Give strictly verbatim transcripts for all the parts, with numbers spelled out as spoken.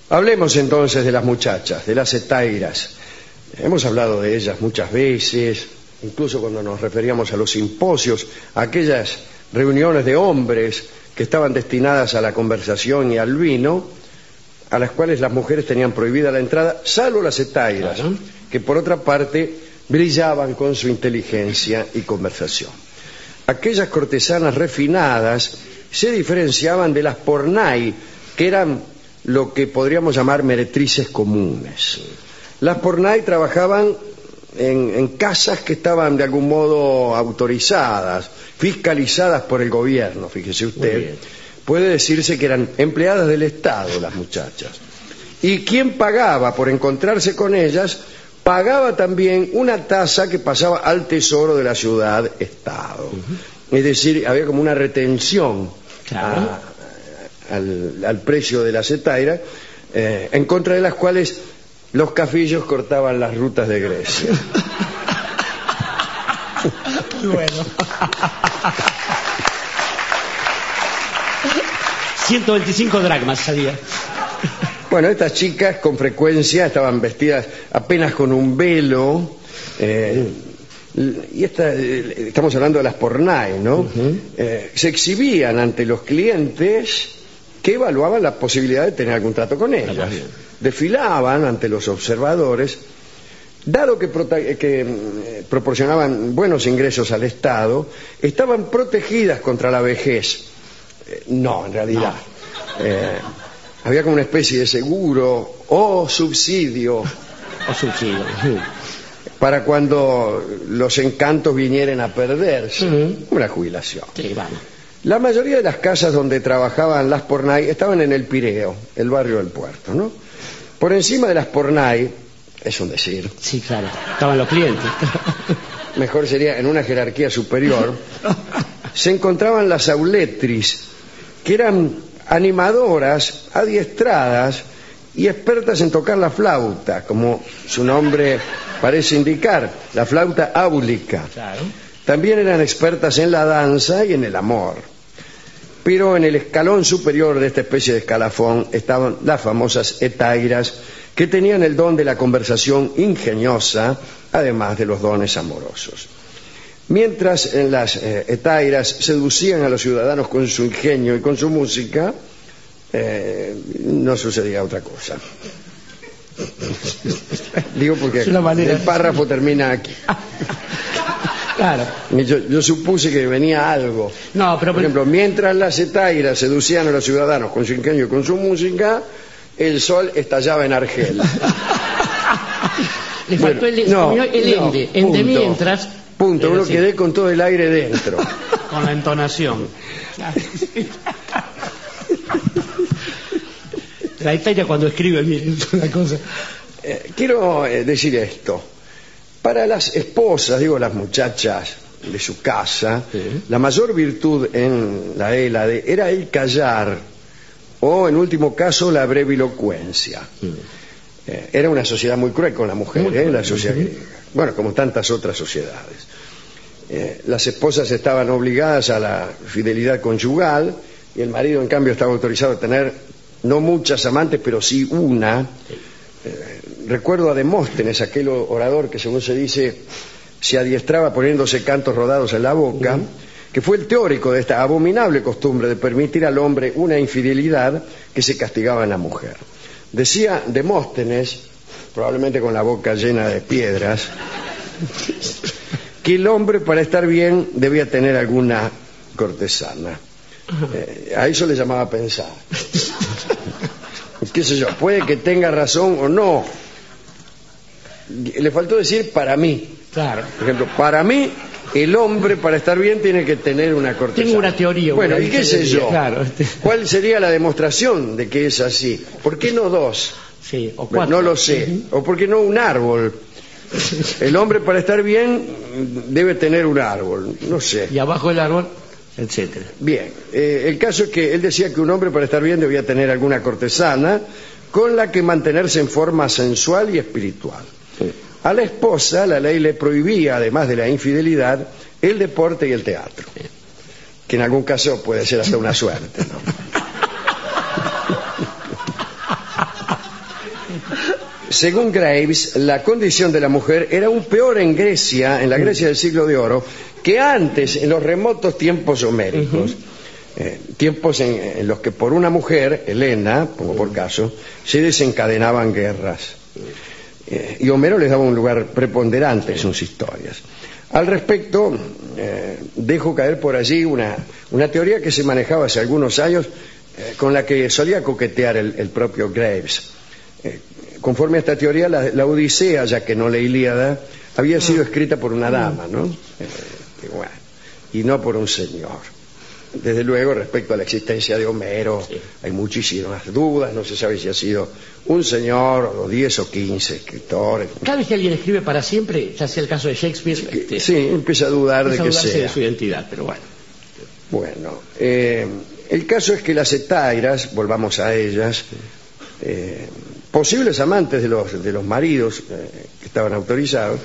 Hablemos entonces de las muchachas, de las hetairas. Hemos hablado de ellas muchas veces, incluso cuando nos referíamos a los simposios, a aquellas reuniones de hombres que estaban destinadas a la conversación y al vino, a las cuales las mujeres tenían prohibida la entrada, salvo las hetairas, claro, que por otra parte brillaban con su inteligencia y conversación. Aquellas cortesanas refinadas se diferenciaban de las pornai, que eran lo que podríamos llamar meretrices comunes. Las pornai trabajaban en, en casas que estaban de algún modo autorizadas, fiscalizadas por el gobierno, fíjese usted. Puede decirse que eran empleadas del Estado las muchachas. Y quien pagaba por encontrarse con ellas, pagaba también una tasa que pasaba al tesoro de la ciudad-estado. Uh-huh. Es decir, había como una retención, claro, a, al, al precio de las hetairas, eh, en contra de las cuales los cafillos cortaban las rutas de Grecia. Bueno. ciento veinticinco dracmas salía. Bueno, estas chicas con frecuencia estaban vestidas apenas con un velo, eh, y esta, eh, estamos hablando de las pornai, ¿no? Uh-huh. Eh, se exhibían ante los clientes que evaluaban la posibilidad de tener algún trato con ellas. Desfilaban ante los observadores, dado que, prota- que eh, proporcionaban buenos ingresos al Estado, estaban protegidas contra la vejez. Eh, no, en realidad. No. Eh, había como una especie de seguro o subsidio. O subsidio. Para cuando los encantos vinieran a perderse. Uh-huh. Una jubilación. Sí, vamos. La mayoría de las casas donde trabajaban las pornai estaban en el Pireo, el barrio del puerto, ¿no? Por encima de las pornai, es un decir. Sí, claro, estaban los clientes. Mejor sería en una jerarquía superior, se encontraban las auletris, que eran animadoras, adiestradas y expertas en tocar la flauta, como su nombre parece indicar, la flauta áulica. Claro. También eran expertas en la danza y en el amor. Pero en el escalón superior de esta especie de escalafón estaban las famosas hetairas, que tenían el don de la conversación ingeniosa, además de los dones amorosos. Mientras en las eh, hetairas seducían a los ciudadanos con su ingenio y con su música, eh, no sucedía otra cosa. Digo porque el párrafo termina aquí. Claro. Yo, yo supuse que venía algo. No, pero, por ejemplo, mientras las hetairas seducían a los ciudadanos con su ingenio y con su música, el sol estallaba en Argel. Le faltó bueno, el, no, el ende, no, ende mientras. Punto, uno quedé con todo el aire dentro. Con la entonación. La etaira cuando escribe, miren, es una cosa. Eh, quiero eh, decir esto. Para las esposas, digo las muchachas de su casa, sí, la mayor virtud en la Hélade era el callar, o en último caso la brevilocuencia. Sí. Eh, era una sociedad muy cruel con la mujer, ¿eh? La sociedad griega. Bueno, como tantas otras sociedades. Eh, las esposas estaban obligadas a la fidelidad conyugal y el marido, en cambio, estaba autorizado a tener no muchas amantes, pero sí una. Eh, recuerdo a Demóstenes, aquel orador que, según se dice, se adiestraba poniéndose cantos rodados en la boca, uh-huh, que fue el teórico de esta abominable costumbre de permitir al hombre una infidelidad que se castigaba en la mujer. Decía Demóstenes, probablemente con la boca llena de piedras, que el hombre, para estar bien, debía tener alguna cortesana. Eh, a eso le llamaba pensar. Qué sé yo, puede que tenga razón o no. Le faltó decir para mí. Claro. Por ejemplo, para mí, el hombre, para estar bien, tiene que tener una cortesana. Tengo una teoría. Bueno, ¿y qué sé yo? Claro. ¿Cuál sería la demostración de que es así? ¿Por qué no dos? Sí, o cuatro. Bueno, no lo sé. Uh-huh. ¿O por qué no un árbol? El hombre, para estar bien, debe tener un árbol. No sé. Y abajo del árbol, etcétera. Bien, eh, el caso es que él decía que un hombre, para estar bien, debía tener alguna cortesana con la que mantenerse en forma sensual y espiritual. Sí. A la esposa la ley le prohibía, además de la infidelidad, el deporte y el teatro, sí, que en algún caso puede ser hasta una suerte, ¿no? Según Graves, la condición de la mujer era aún peor en Grecia, en la Grecia del siglo de oro, que antes, en los remotos tiempos homéricos. Uh-huh. eh, tiempos en, en los que por una mujer, Helena, pongo por caso, se desencadenaban guerras. Eh, y Homero les daba un lugar preponderante en sus historias. Al respecto, eh, dejo caer por allí una, una teoría que se manejaba hace algunos años, eh, con la que solía coquetear el, el propio Graves. Eh, conforme a esta teoría, la, la Odisea, ya que no la Ilíada, había sido escrita por una dama, ¿no? Eh, y, bueno, y no por un señor. Desde luego, respecto a la existencia de Homero, sí, hay muchísimas dudas, no se sabe si ha sido un señor, o diez o quince escritores. Cada vez que alguien escribe para siempre, ya sea el caso de Shakespeare... Sí, este, sí empieza a dudar de que sea. de su identidad, pero bueno. Bueno, eh, el caso es que las hetairas, volvamos a ellas, eh, posibles amantes de los, de los maridos eh, que estaban autorizados,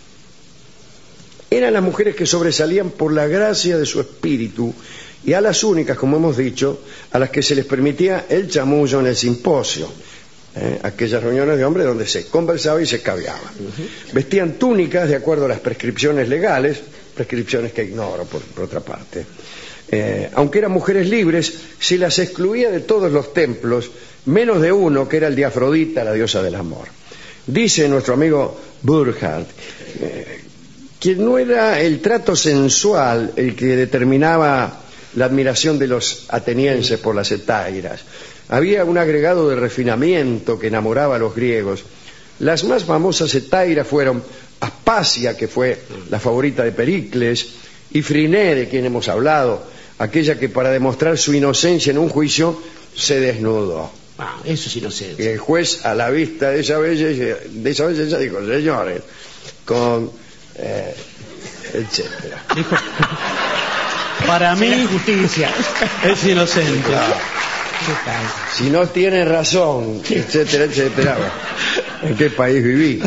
eran las mujeres que sobresalían por la gracia de su espíritu y a las únicas, como hemos dicho, a las que se les permitía el chamullo en el simposio, ¿eh? aquellas reuniones de hombres donde se conversaba y se escabeaba. Uh-huh. Vestían túnicas de acuerdo a las prescripciones legales, prescripciones que ignoro por, por otra parte. Eh, aunque eran mujeres libres, se las excluía de todos los templos, menos de uno, que era el de Afrodita, la diosa del amor. Dice nuestro amigo Burkhardt, eh, que no era el trato sensual el que determinaba la admiración de los atenienses por las hetairas. Había un agregado de refinamiento que enamoraba a los griegos. Las más famosas hetairas fueron Aspasia, que fue la favorita de Pericles, y Friné, de quien hemos hablado, aquella que para demostrar su inocencia en un juicio se desnudó. Ah, eso es inocencia. Y el juez, a la vista de esa belleza, de esa belleza dijo, señores, con... Eh, etcétera. Dijo, para mí justicia es inocente. Claro. Si no tiene razón, etcétera, etcétera. ¿En qué país viví?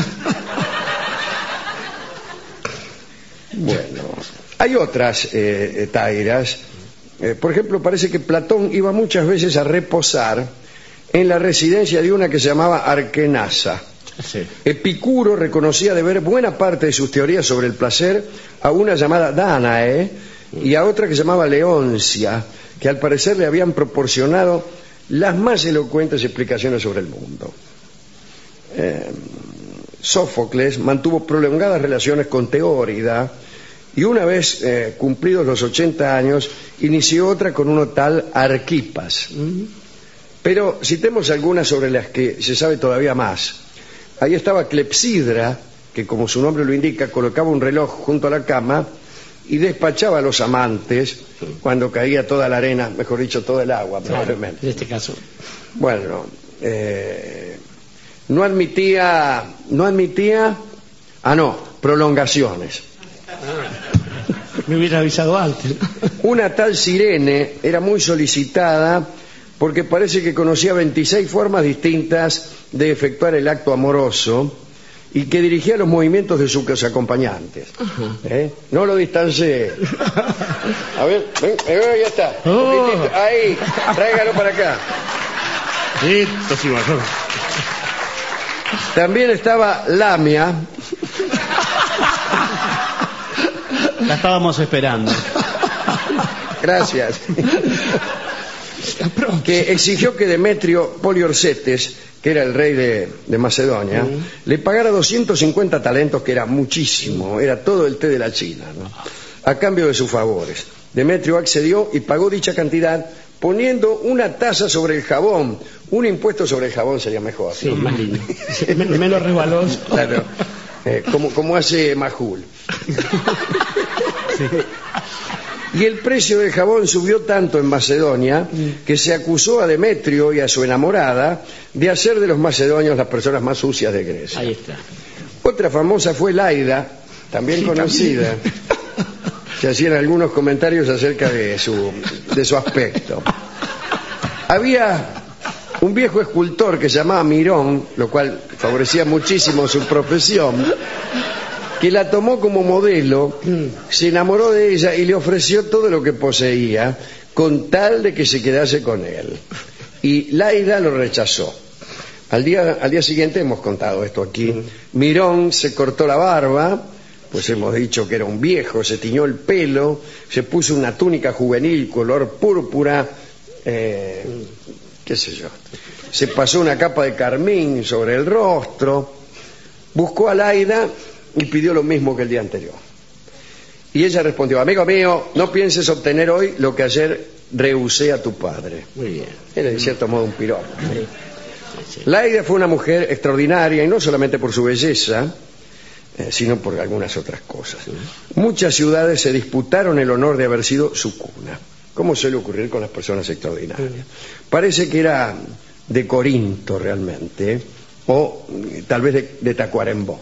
Bueno, hay otras eh, hetairas. Eh, por ejemplo, parece que Platón iba muchas veces a reposar en la residencia de una que se llamaba Arkenasa. Sí. Epicuro reconocía deber buena parte de sus teorías sobre el placer a una llamada Dánae y a otra que se llamaba Leoncia, que al parecer le habían proporcionado las más elocuentes explicaciones sobre el mundo. Eh, Sófocles mantuvo prolongadas relaciones con Teórida y una vez eh, cumplidos los ochenta años inició otra con uno tal Arquipas. Mm-hmm. Pero citemos algunas sobre las que se sabe todavía más. Ahí estaba Clepsidra, que como su nombre lo indica, colocaba un reloj junto a la cama y despachaba a los amantes cuando caía toda la arena, mejor dicho, todo el agua, claro, probablemente. En este caso. Bueno, eh, no admitía, no admitía, ah no, prolongaciones. Ah, me hubiera avisado antes. Una tal Cirene era muy solicitada porque parece que conocía veintiséis formas distintas de efectuar el acto amoroso y que dirigía los movimientos de sus acompañantes. Uh-huh. ¿Eh? No lo distancié. A ver, ven, ven, ya está. Oh. Ahí, tráigalo para acá. Esto sí, mejor. También estaba Lamia. La estábamos esperando. Gracias. Que exigió que Demetrio Poliorcetes, que era el rey de, de Macedonia, uh-huh, le pagara doscientos cincuenta talentos, que era muchísimo, era todo el té de la China, ¿no?, a cambio de sus favores. Demetrio accedió y pagó dicha cantidad poniendo una tasa sobre el jabón. Un impuesto sobre el jabón sería mejor. Sí, más lindo. Menos resbaloso. Claro, eh, como, como hace Majul. Sí. Y el precio del jabón subió tanto en Macedonia que se acusó a Demetrio y a su enamorada de hacer de los macedonios las personas más sucias de Grecia. Ahí está. Otra famosa fue Laida, también sí, conocida, también. Que hacían algunos comentarios acerca de su, de su aspecto. Había un viejo escultor que se llamaba Mirón, lo cual favorecía muchísimo su profesión, que la tomó como modelo, se enamoró de ella y le ofreció todo lo que poseía con tal de que se quedase con él. Y Laida lo rechazó. Al día, al día siguiente, hemos contado esto aquí, Mirón se cortó la barba, pues hemos dicho que era un viejo, se tiñó el pelo, se puso una túnica juvenil color púrpura, eh, qué sé yo, se pasó una capa de carmín sobre el rostro, buscó a Laida y pidió lo mismo que el día anterior. Y ella respondió: amigo mío, no pienses obtener hoy lo que ayer rehusé a tu padre. Muy bien. Era de cierto modo un piropo. Laida fue una mujer extraordinaria, y no solamente por su belleza, eh, sino por algunas otras cosas. Muchas ciudades se disputaron el honor de haber sido su cuna, como suele ocurrir con las personas extraordinarias. Parece que era de Corinto realmente, ¿eh? o tal vez de, de Tacuarembó.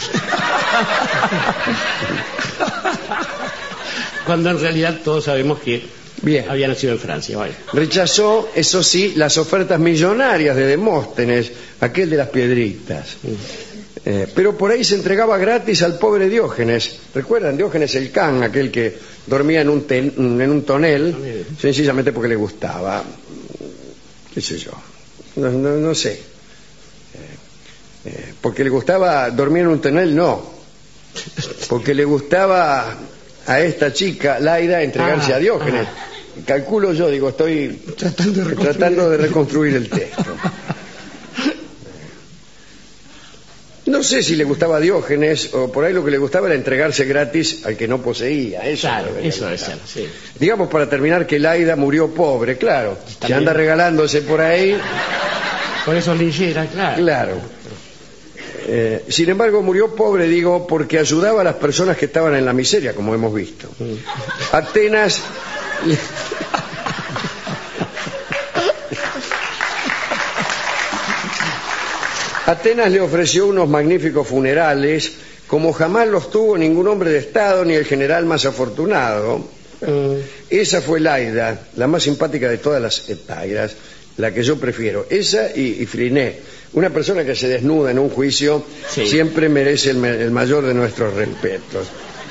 Cuando en realidad todos sabemos que Bien. había nacido en Francia. Vale. Rechazó, eso sí, las ofertas millonarias de Demóstenes, aquel de las piedritas. Eh, pero por ahí se entregaba gratis al pobre Diógenes. ¿Recuerdan? Diógenes el can, aquel que dormía en un, ten, en un tonel, sencillamente porque le gustaba. ¿Qué sé yo? No, no, no sé. Eh, eh, porque le gustaba dormir en un tonel, no. Porque le gustaba a esta chica, Laida, entregarse ah, a Diógenes. Ah. Calculo yo, digo, estoy tratando de reconstruir, tratando de reconstruir el texto. No sé si le gustaba a Diógenes, o por ahí lo que le gustaba era entregarse gratis al que no poseía. Eso claro, eso es ser, sí. Digamos, para terminar, que Laida murió pobre, claro. Se anda regalándose por ahí. Por eso linchera, claro. Claro. Eh, sin embargo, murió pobre, digo, porque ayudaba a las personas que estaban en la miseria, como hemos visto. Atenas... Atenas le ofreció unos magníficos funerales, como jamás los tuvo ningún hombre de Estado ni el general más afortunado. Mm. Esa fue Laida, la más simpática de todas las hetairas, la que yo prefiero. Esa y, y Friné. Una persona que se desnuda en un juicio sí. siempre merece el, el mayor de nuestros respetos.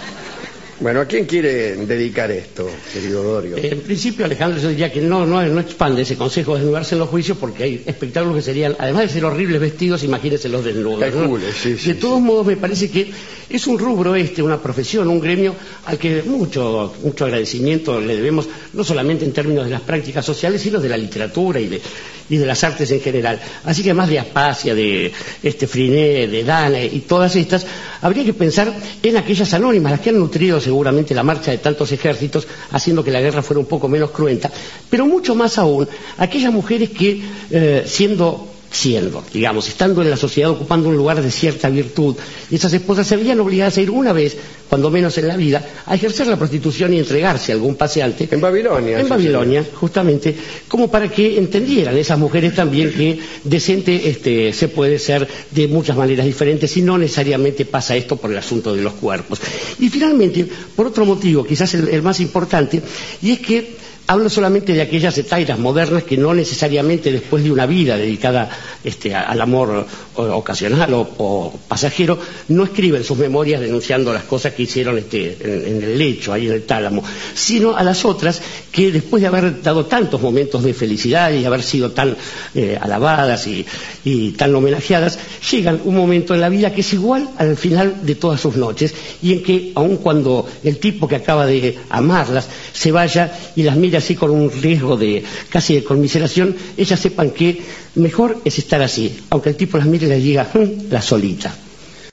Bueno, ¿a quién quiere dedicar esto, querido Dorio? En principio, Alejandro, yo diría que no, no, no expande ese consejo de desnudarse en los juicios, porque hay espectáculos que serían, además de ser horribles vestidos, imagínense los desnudos. Calcule, ¿no? sí, sí, de todos sí. modos, me parece que es un rubro este, una profesión, un gremio al que mucho, mucho agradecimiento le debemos, no solamente en términos de las prácticas sociales, sino de la literatura y de, y de las artes en general. Así que además de Aspasia, de este Friné, de Danae y todas estas, habría que pensar en aquellas anónimas, las que han nutrido seguramente la marcha de tantos ejércitos, haciendo que la guerra fuera un poco menos cruenta, pero mucho más aún, aquellas mujeres que, eh, siendo, siendo, digamos, estando en la sociedad, ocupando un lugar de cierta virtud, esas esposas se veían obligadas a ir una vez, cuando menos en la vida, a ejercer la prostitución y entregarse a algún paseante. En Babilonia. En Babilonia, sí, justamente, como para que entendieran esas mujeres también que decente este, se puede ser de muchas maneras diferentes y no necesariamente pasa esto por el asunto de los cuerpos. Y finalmente, por otro motivo, quizás el, el más importante, y es que hablo solamente de aquellas hetairas modernas que no necesariamente después de una vida dedicada este, al amor ocasional o, o pasajero, no escriben sus memorias denunciando las cosas que hicieron este, en, en el lecho, ahí en el tálamo, sino a las otras que después de haber dado tantos momentos de felicidad y haber sido tan eh, alabadas y, y tan homenajeadas, llegan un momento en la vida que es igual al final de todas sus noches, y en que aun cuando el tipo que acaba de amarlas se vaya y las mira así con un riesgo de casi de conmiseración, ellas sepan que mejor es estar así, aunque el tipo las mire y les diga, hm, la solita.